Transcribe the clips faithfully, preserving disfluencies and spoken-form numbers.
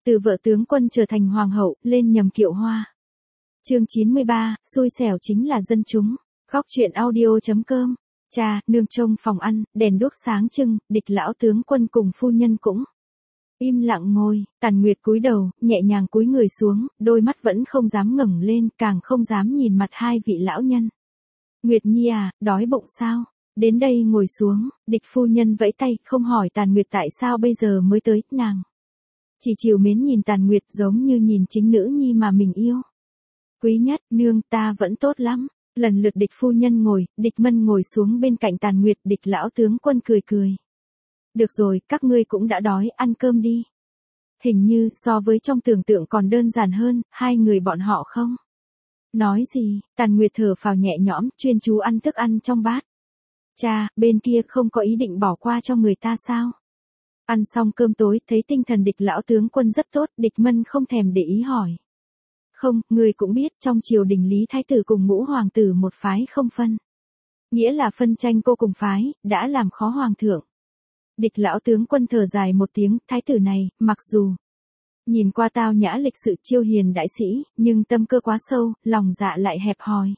Từ vợ tướng quân trở thành hoàng hậu, lên nhầm kiệu hoa. Chương chín mươi ba, xui xẻo chính là dân chúng. Góc truyện audio chấm com. Cha, nương trông phòng ăn, đèn đuốc sáng trưng, địch lão tướng quân cùng phu nhân cũng im lặng ngồi. Tàn Nguyệt cúi đầu, nhẹ nhàng cúi người xuống, đôi mắt vẫn không dám ngẩng lên, càng không dám nhìn mặt hai vị lão nhân. Nguyệt Nhi à, đói bụng sao? Đến đây ngồi xuống. Địch phu nhân vẫy tay, không hỏi Tàn Nguyệt tại sao bây giờ mới tới, nàng chỉ trìu mến nhìn Tàn Nguyệt giống như nhìn chính nữ nhi mà mình yêu. Quý nhất, nương, ta vẫn tốt lắm. Lần lượt địch phu nhân ngồi, địch mân ngồi xuống bên cạnh Tàn Nguyệt, địch lão tướng quân cười cười. Được rồi, các ngươi cũng đã đói, ăn cơm đi. Hình như, so với trong tưởng tượng còn đơn giản hơn, hai người bọn họ không nói gì. Tàn Nguyệt thở phào nhẹ nhõm, chuyên chú ăn thức ăn trong bát. Cha, bên kia không có ý định bỏ qua cho người ta sao? Ăn xong cơm tối, thấy tinh thần địch lão tướng quân rất tốt, địch mân không thèm để ý hỏi. Không, người cũng biết, trong triều đình Lý Thái tử cùng Ngũ Hoàng tử một phái không phân. Nghĩa là phân tranh cô cùng phái, đã làm khó Hoàng thượng. Địch lão tướng quân thở dài một tiếng, Thái tử này, mặc dù nhìn qua tao nhã lịch sự chiêu hiền đại sĩ, nhưng tâm cơ quá sâu, lòng dạ lại hẹp hòi.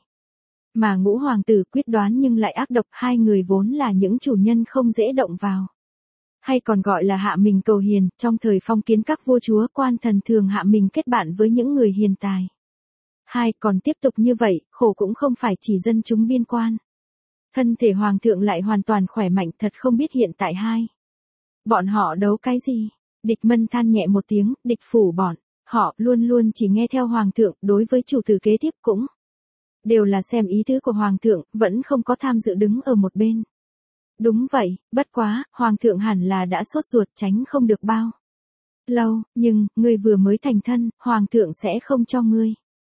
Mà Ngũ Hoàng tử quyết đoán nhưng lại ác độc, hai người vốn là những chủ nhân không dễ động vào. Hay còn gọi là hạ mình cầu hiền, trong thời phong kiến các vua chúa quan thần thường hạ mình kết bạn với những người hiền tài. Hai, còn tiếp tục như vậy, khổ cũng không phải chỉ dân chúng biên quan. Thân thể hoàng thượng lại hoàn toàn khỏe mạnh, thật không biết hiện tại hai bọn họ đấu cái gì. Địch mân than nhẹ một tiếng, địch phủ bọn họ luôn luôn chỉ nghe theo hoàng thượng, đối với chủ tử kế tiếp cũng đều là xem ý tứ của hoàng thượng, vẫn không có tham dự đứng ở một bên. Đúng vậy, bất quá, hoàng thượng hẳn là đã sốt ruột, tránh không được bao lâu, nhưng, ngươi vừa mới thành thân, hoàng thượng sẽ không cho ngươi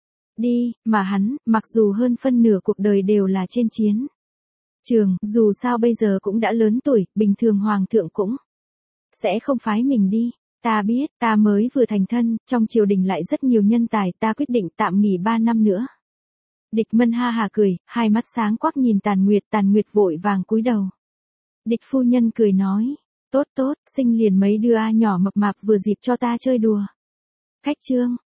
đi, mà hắn, mặc dù hơn phân nửa cuộc đời đều là trên chiến trường, dù sao bây giờ cũng đã lớn tuổi, bình thường hoàng thượng cũng sẽ không phái mình đi. Ta biết, ta mới vừa thành thân, trong triều đình lại rất nhiều nhân tài, ta quyết định tạm nghỉ ba năm nữa. Địch mân ha hà cười, hai mắt sáng quắc nhìn Tàn Nguyệt, Tàn Nguyệt vội vàng cúi đầu. Địch phu nhân cười nói, tốt tốt, sinh liền mấy đứa a nhỏ mập mạp vừa dịp cho ta chơi đùa. Khách trương,